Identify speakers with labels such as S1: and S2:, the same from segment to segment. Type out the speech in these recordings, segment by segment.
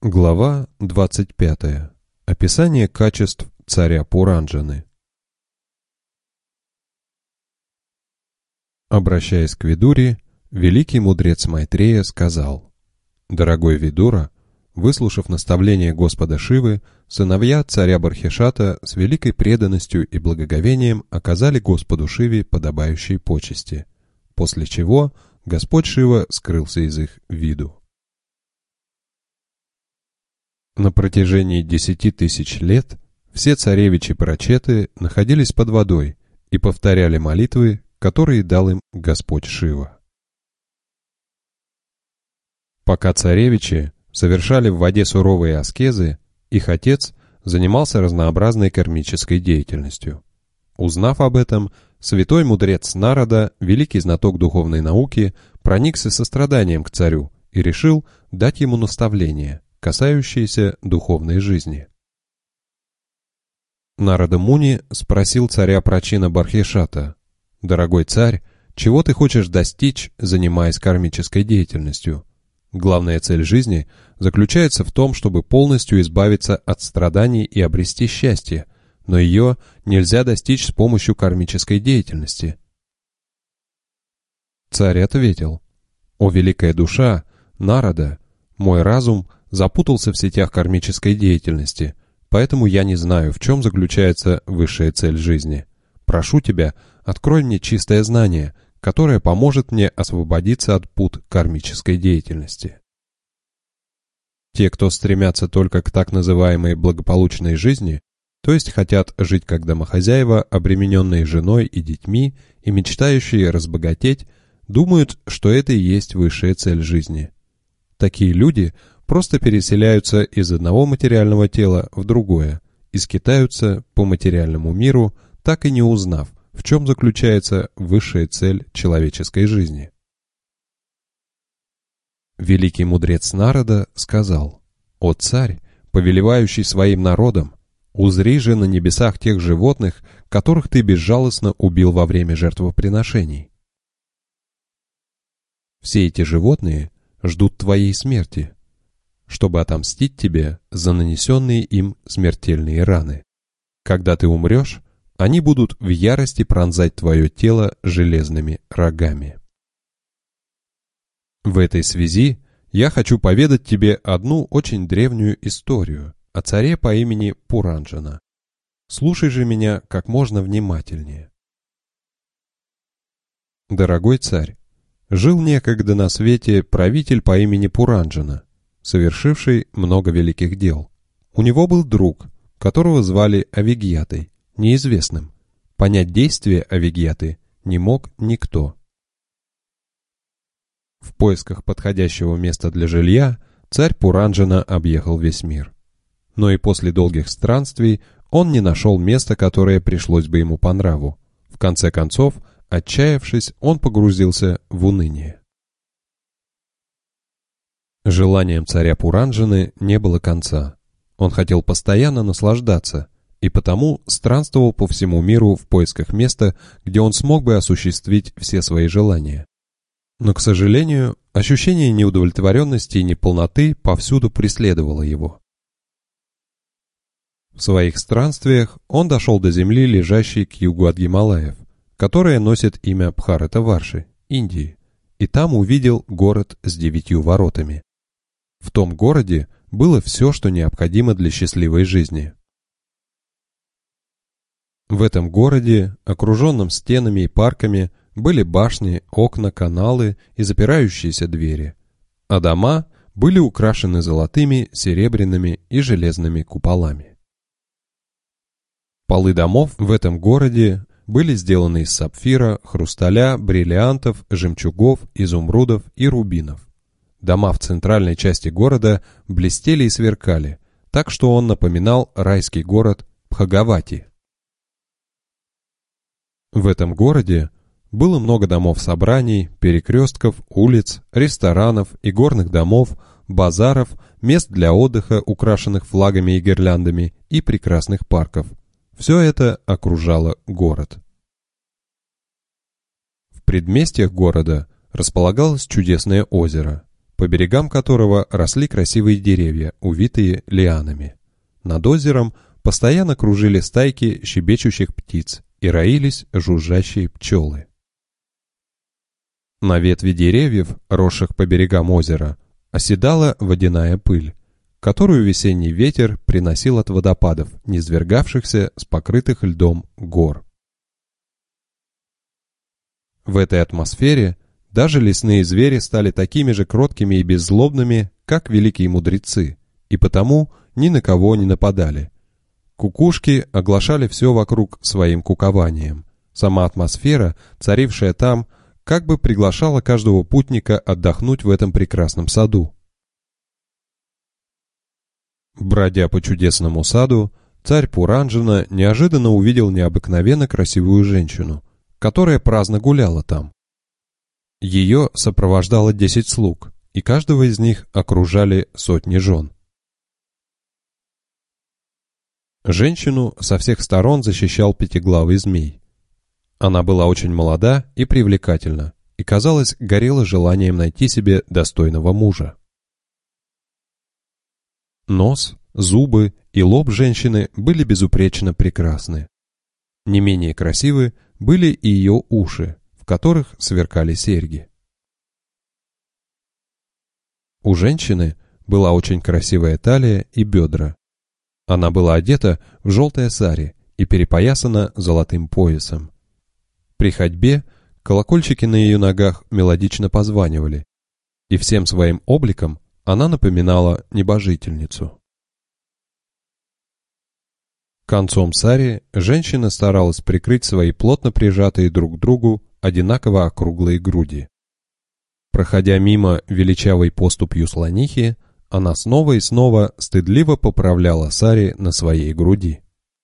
S1: Глава 25. Описание качеств царя Пуранджаны. Обращаясь к Видуре, великий мудрец Майтрея сказал: «Дорогой Видура, выслушав наставление Господа Шивы, сыновья царя Бархишата с великой преданностью и благоговением оказали Господу Шиве подобающие почести, после чего Господь Шива скрылся из их виду. На протяжении 10 тысяч лет все царевичи-прачеты находились под водой и повторяли молитвы, которые дал им Господь Шива. Пока царевичи совершали в воде суровые аскезы, их отец занимался разнообразной кармической деятельностью. Узнав об этом, святой мудрец Нарада, великий знаток духовной науки, проникся состраданием к царю и решил дать ему наставление, касающиеся духовной жизни. Нарада Муни спросил царя Прачина Бархишата: «Дорогой царь, чего ты хочешь достичь, занимаясь кармической деятельностью? Главная цель жизни заключается в том, чтобы полностью избавиться от страданий и обрести счастье, но ее нельзя достичь с помощью кармической деятельности». Царь ответил: «О великая душа, Нарада, мой разум запутался в сетях кармической деятельности, поэтому я не знаю, в чем заключается высшая цель жизни. Прошу тебя, открой мне чистое знание, которое поможет мне освободиться от пут кармической деятельности». Те, кто стремятся только к так называемой благополучной жизни, то есть хотят жить как домохозяева, обремененные женой и детьми и мечтающие разбогатеть, думают, что это и есть высшая цель жизни. Такие люди просто переселяются из одного материального тела в другое и скитаются по материальному миру, так и не узнав, в чем заключается высшая цель человеческой жизни. Великий мудрец Нарада сказал: «О царь, повелевающий своим народом, узри же на небесах тех животных, которых ты безжалостно убил во время жертвоприношений. Все эти животные ждут твоей смерти, чтобы отомстить тебе за нанесенные им смертельные раны. Когда ты умрешь, они будут в ярости пронзать твое тело железными рогами». В этой связи я хочу поведать тебе одну очень древнюю историю о царе по имени Пуранджана. Слушай же меня как можно внимательнее. Дорогой царь, жил некогда на свете правитель по имени Пуранджана, совершивший много великих дел. У него был друг, которого звали Авигьятой, неизвестным. Понять действия Авигьяты не мог никто. В поисках подходящего места для жилья царь Пуранджана объехал весь мир. Но и после долгих странствий он не нашел места, которое пришлось бы ему по нраву. В конце концов, отчаявшись, он погрузился в уныние. Желанием царя Пуранджаны не было конца. Он хотел постоянно наслаждаться, и потому странствовал по всему миру в поисках места, где он смог бы осуществить все свои желания. Но, к сожалению, ощущение неудовлетворенности и неполноты повсюду преследовало его. В своих странствиях он дошел до земли, лежащей к югу от Гималаев, которая носит имя Бхаратаварши, Индии, и там увидел город с 9 воротами. В том городе было все, что необходимо для счастливой жизни. В этом городе, окруженном стенами и парками, были башни, окна, каналы и запирающиеся двери, а дома были украшены золотыми, серебряными и железными куполами. Полы домов в этом городе были сделаны из сапфира, хрусталя, бриллиантов, жемчугов, изумрудов и рубинов. Дома в центральной части города блестели и сверкали, так что он напоминал райский город Бхагавати. В этом городе было много домов собраний, перекрестков, улиц, ресторанов и горных домов, базаров, мест для отдыха, украшенных флагами и гирляндами, и прекрасных парков. Все это окружало город. В предместьях города располагалось чудесное озеро. по берегам которого росли красивые деревья, увитые лианами. Над озером постоянно кружили стайки щебечущих птиц и роились жужжащие пчелы. На ветви деревьев, росших по берегам озера, оседала водяная пыль, которую весенний ветер приносил от водопадов, низвергавшихся с покрытых льдом гор. В этой атмосфере даже лесные звери стали такими же кроткими и беззлобными, как великие мудрецы, и потому ни на кого не нападали. Кукушки оглашали все вокруг своим кукованием. Сама атмосфера, царившая там, как бы приглашала каждого путника отдохнуть в этом прекрасном саду. Бродя по чудесному саду, царь Пуранджана неожиданно увидел необыкновенно красивую женщину, которая праздно гуляла там. Ее сопровождало 10 слуг, и каждого из них окружали сотни жен. Женщину со всех сторон защищал пятиглавый змей. Она была очень молода и привлекательна, и, казалось, горела желанием найти себе достойного мужа. Нос, зубы и лоб женщины были безупречно прекрасны. Не менее красивы были и ее уши, в которых сверкали серьги. У женщины была очень красивая талия и бедра. Она была одета в желтое сари и перепоясана золотым поясом. При ходьбе колокольчики на ее ногах мелодично позванивали, и всем своим обликом она напоминала небожительницу. Концом сари женщина старалась прикрыть свои плотно прижатые друг к другу одинаково округлые груди. Проходя мимо величавой поступью слонихи, она снова и снова стыдливо поправляла сари на своей груди.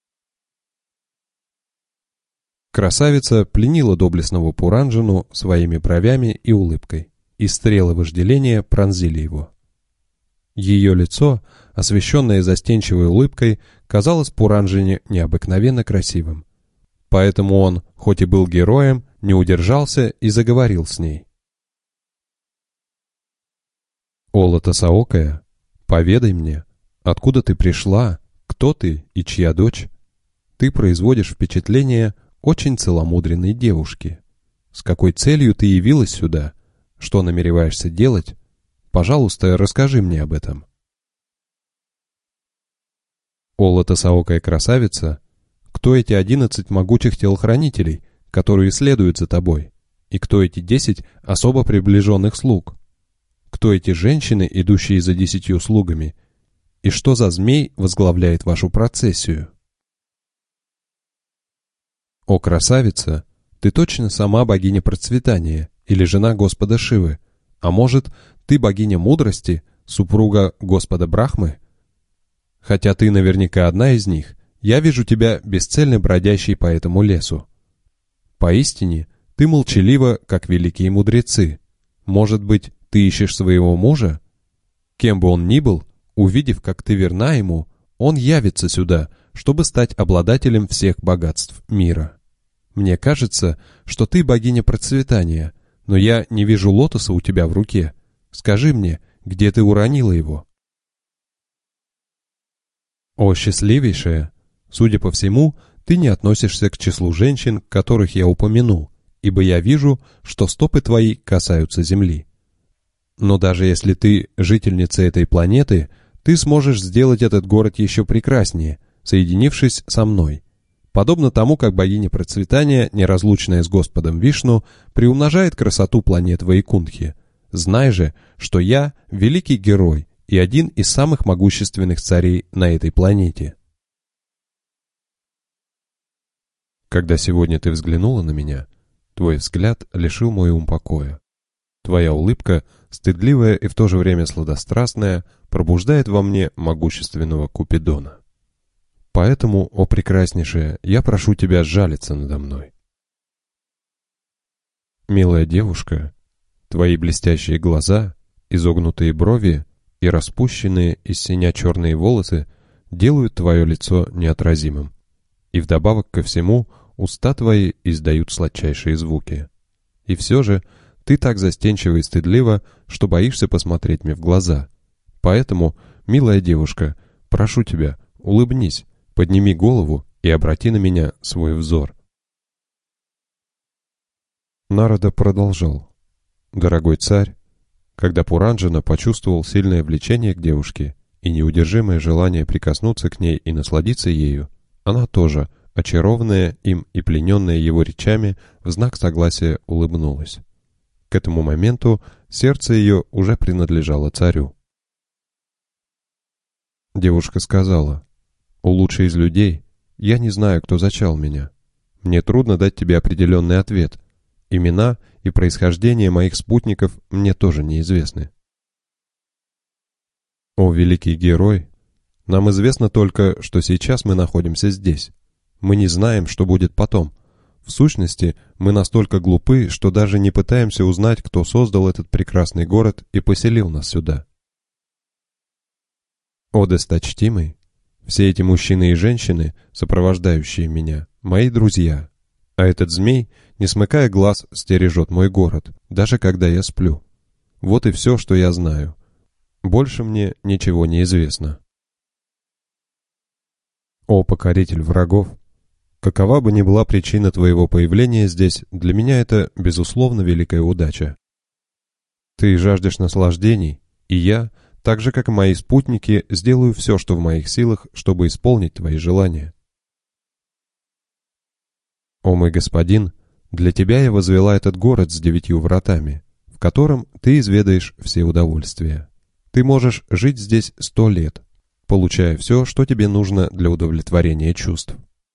S1: Красавица пленила доблестного Пуранджану своими бровями и улыбкой, и стрелы вожделения пронзили его. Ее лицо, освещенное застенчивой улыбкой, казалось Пуранджане необыкновенно красивым. Поэтому он, хоть и был героем, не удержался и заговорил с ней. «О, Лотосоокая, поведай мне, откуда ты пришла, кто ты и чья дочь? Ты производишь впечатление очень целомудренной девушки. С какой целью ты явилась сюда? Что намереваешься делать? Пожалуйста, расскажи мне об этом». «О, Лотосоокая красавица, кто эти 11 могучих телохранителей, которые следуют за тобой? И кто эти 10 особо приближенных слуг? Кто эти женщины, идущие за 10 слугами? И что за змей возглавляет вашу процессию?» «О, красавица, ты точно сама богиня процветания или жена Господа Шивы, а может, ты богиня мудрости, супруга Господа Брахмы? Хотя ты наверняка одна из них, я вижу тебя бесцельно бродящей по этому лесу. Поистине, ты молчалива, как великие мудрецы. Может быть, ты ищешь своего мужа? Кем бы он ни был, увидев, как ты верна ему, он явится сюда, чтобы стать обладателем всех богатств мира. Мне кажется, что ты богиня процветания, но я не вижу лотоса у тебя в руке. Скажи мне, где ты уронила его?» «О, счастливейшая! Судя по всему, ты не относишься к числу женщин, которых я упомянул, ибо я вижу, что стопы твои касаются земли. Но даже если ты жительница этой планеты, ты сможешь сделать этот город еще прекраснее, соединившись со мной. Подобно тому, как богиня процветания, неразлучная с Господом Вишну, приумножает красоту планет Вайкунтхи. Знай же, что я — великий герой и один из самых могущественных царей на этой планете». «Когда сегодня ты взглянула на меня, твой взгляд лишил мой ум покоя. Твоя улыбка, стыдливая и в то же время сладострастная, пробуждает во мне могущественного Купидона. Поэтому, о прекраснейшая, я прошу тебя сжалиться надо мной. Милая девушка, твои блестящие глаза, изогнутые брови и распущенные из синя черные волосы делают твое лицо неотразимым. И вдобавок ко всему, уста твои издают сладчайшие звуки. И все же, Ты так застенчива и стыдлива, что боишься посмотреть мне в глаза. Поэтому, милая девушка, прошу тебя, улыбнись, подними голову и обрати на меня свой взор». Нарада продолжал. «Дорогой царь, когда Пуранджана почувствовал сильное влечение к девушке и неудержимое желание прикоснуться к ней и насладиться ею, она тоже, очарованная им и плененная его речами, в знак согласия улыбнулась. К этому моменту сердце ее уже принадлежало царю. Девушка сказала: «О лучший из людей, я не знаю, кто зачал меня. Мне трудно дать тебе определенный ответ. Имена и происхождение моих спутников мне тоже неизвестны». «О великий герой, нам известно только, что сейчас мы находимся здесь. Мы не знаем, что будет потом. В сущности, мы настолько глупы, что даже не пытаемся узнать, кто создал этот прекрасный город и поселил нас сюда. О досточтимый, все эти мужчины и женщины, сопровождающие меня, мои друзья, а этот змей, не смыкая глаз, стережет мой город, даже когда я сплю. Вот и все, что я знаю. Больше мне ничего не известно». «О покоритель врагов, какова бы ни была причина твоего появления здесь, для меня это, безусловно, великая удача. Ты жаждешь наслаждений, и я, так же, как и мои спутники, сделаю все, что в моих силах, чтобы исполнить твои желания. О мой господин, для тебя я возвела этот город с 9 вратами, в котором ты изведаешь все удовольствия. Ты можешь жить здесь 100 лет, получая все, что тебе нужно для удовлетворения чувств.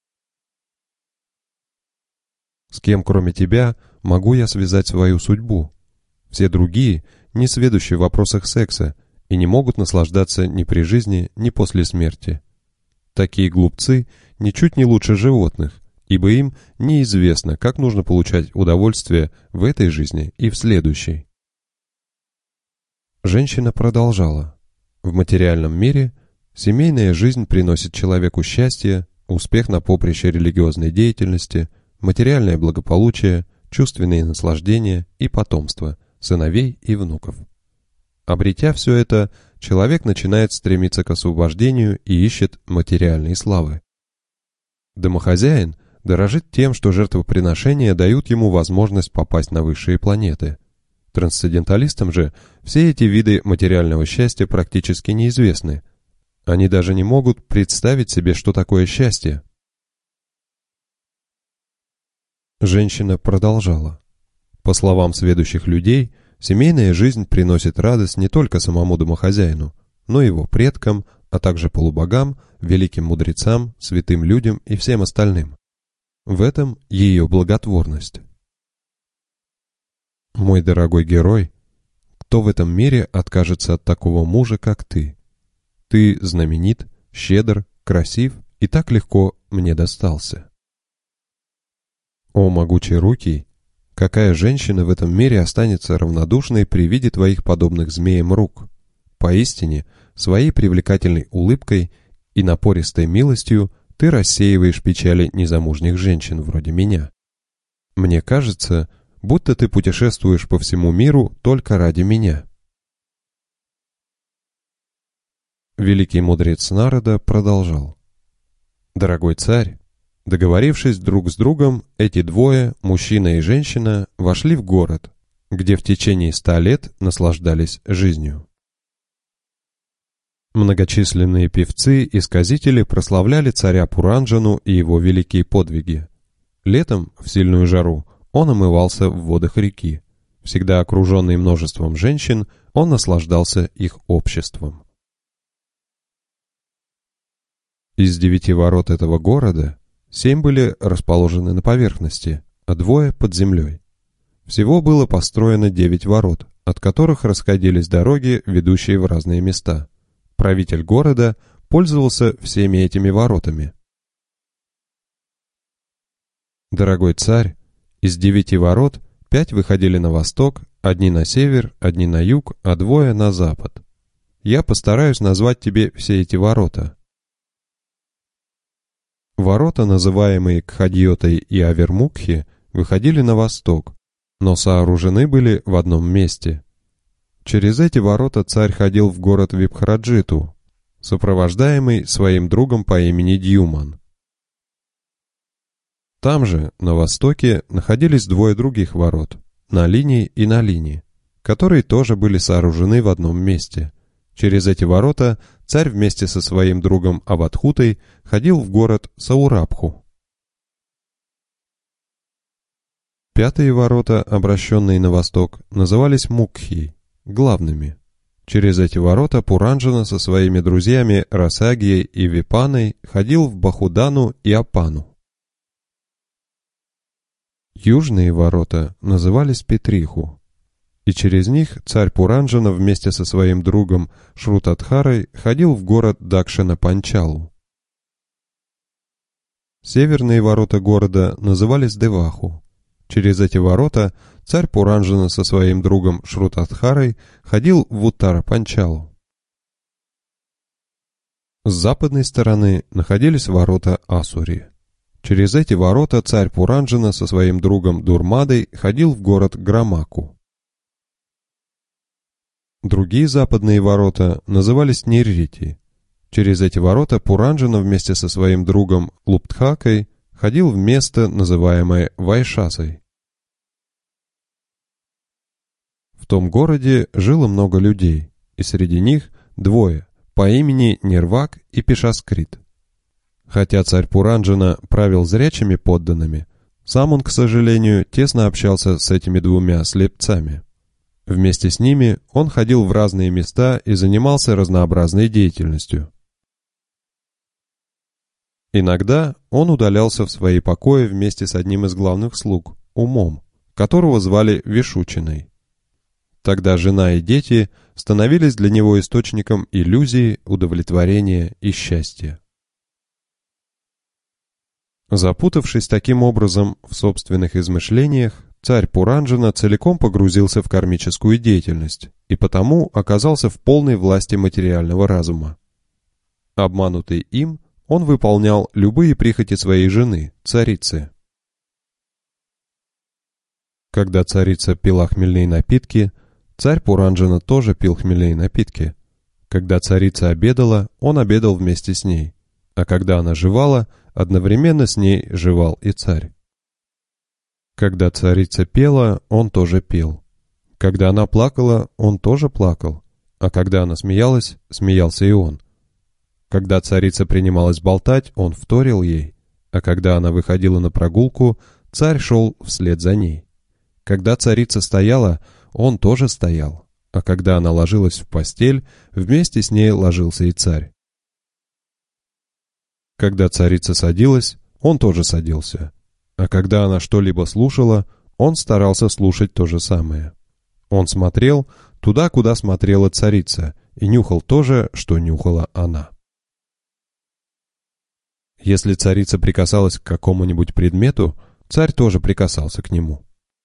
S1: С кем, кроме тебя, могу я связать свою судьбу? Все другие, не сведущие в вопросах секса, и не могут наслаждаться ни при жизни, ни после смерти. Такие глупцы ничуть не лучше животных, ибо им неизвестно, как нужно получать удовольствие в этой жизни и в следующей». Женщина продолжала. «В материальном мире семейная жизнь приносит человеку счастье, успех на поприще религиозной деятельности, материальное благополучие, чувственные наслаждения и потомство, сыновей и внуков. Обретя все это, человек начинает стремиться к освобождению и ищет материальной славы. Домохозяин дорожит тем, что жертвоприношения дают ему возможность попасть на высшие планеты. Трансценденталистам же все эти виды материального счастья практически неизвестны. Они даже не могут представить себе, что такое счастье». Женщина продолжала. «По словам сведущих людей, семейная жизнь приносит радость не только самому домохозяину, но и его предкам, а также полубогам, великим мудрецам, святым людям и всем остальным. В этом ее благотворность. Мой дорогой герой, кто в этом мире откажется от такого мужа, как ты? Ты знаменит, щедр, красив и так легко мне достался. О могучерукий, какая женщина в этом мире останется равнодушной при виде твоих подобных змеям рук? Поистине, своей привлекательной улыбкой и напористой милостью ты рассеиваешь печали незамужних женщин вроде меня. Мне кажется, будто ты путешествуешь по всему миру только ради меня». Великий мудрец Нарада продолжал. «Дорогой царь, договорившись друг с другом, эти двое, мужчина и женщина, вошли в город, где в течение 100 лет наслаждались жизнью. Многочисленные певцы и сказители прославляли царя Пуранджану и его великие подвиги. Летом, в сильную жару, он омывался в водах реки. Всегда окруженный множеством женщин, он наслаждался их обществом. Из 9 ворот этого города 7 были расположены на поверхности, а 2 под землей. Всего было построено 9 ворот, от которых расходились дороги, ведущие в разные места. Правитель города пользовался всеми этими воротами. Дорогой царь, из 9 ворот 5 выходили на восток, одни на север, одни на юг, а 2 на запад. Я постараюсь назвать тебе все эти ворота. Ворота, называемые Кхадьотой и Авермукхи, выходили на восток. но сооружены были в одном месте. Через эти ворота царь ходил в город Випхараджиту, сопровождаемый своим другом по имени Дьюман. Там же, на востоке, находились двое других ворот, Налини и Налини, которые тоже были сооружены в одном месте. Через эти ворота царь вместе со своим другом Аватхутой ходил в город Саурабху. Пятые ворота, обращенные на восток, назывались Мукхи, главными. Через эти ворота Пуранджана со своими друзьями Расагией и Випаной ходил в Бахудану и Апану. Южные ворота назывались Петриху, и через них царь Пуранджана вместе со своим другом Шрутадхарой ходил в город Дакшина-Панчалу. Северные ворота города назывались Деваху. Через эти ворота царь Пуранджана со своим другом Шрутадхарой ходил в Уттара-Панчалу. С западной стороны находились ворота Асури. Через эти ворота царь Пуранджана со своим другом Дурмадой ходил в город Грамаку. Другие западные ворота назывались Ниррити. Через эти ворота Пуранджана вместе со своим другом Луптхакой ходил в место, называемое Вайшасой. В том городе жило много людей, и среди них двое по имени Нирвак и Пишаскрит. Хотя царь Пуранджана правил зрячими подданными, сам он, к сожалению, тесно общался с этими двумя слепцами. Вместе с ними он ходил в разные места и занимался разнообразной деятельностью. Иногда он удалялся в свои покои вместе с одним из главных слуг, Умом, которого звали Вишучиной. Тогда жена и дети становились для него источником иллюзии, удовлетворения и счастья. Запутавшись таким образом в собственных измышлениях, царь Пуранджана целиком погрузился в кармическую деятельность и потому оказался в полной власти материального разума. Обманутый им, он выполнял любые прихоти своей жены, царицы. Когда царица пила хмельные напитки, царь Пуранджана тоже пил хмельные напитки. Когда царица обедала, он обедал вместе с ней, а когда она жевала, одновременно с ней жевал и царь. Когда царица пела, он тоже пел. Когда она плакала, он тоже плакал, а когда она смеялась, смеялся и он. Когда царица принималась болтать, он вторил ей, а когда она выходила на прогулку, царь шел вслед за ней. Когда царица стояла, он тоже стоял, а когда она ложилась в постель, вместе с ней ложился и царь. Когда царица садилась, он тоже садился, а когда она что-либо слушала, он старался слушать то же самое. Он смотрел туда, куда смотрела царица, и нюхал то же, что нюхала она. Если царица прикасалась к какому-нибудь предмету, царь тоже прикасался к нему.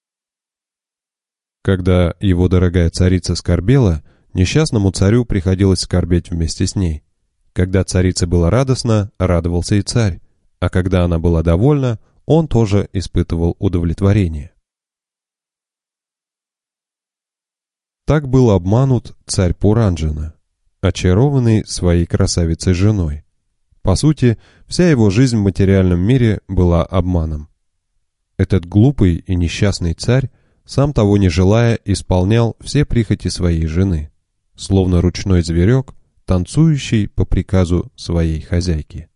S1: Когда его дорогая царица скорбела, несчастному царю приходилось скорбеть вместе с ней. Когда царица была радостна, радовался и царь, а когда она была довольна, он тоже испытывал удовлетворение. Так был обманут царь Пуранджана, очарованный своей красавицей-женой. По сути, вся его жизнь в материальном мире была обманом. Этот глупый и несчастный царь, сам того не желая, исполнял все прихоти своей жены, словно ручной зверек, танцующий по приказу своей хозяйки.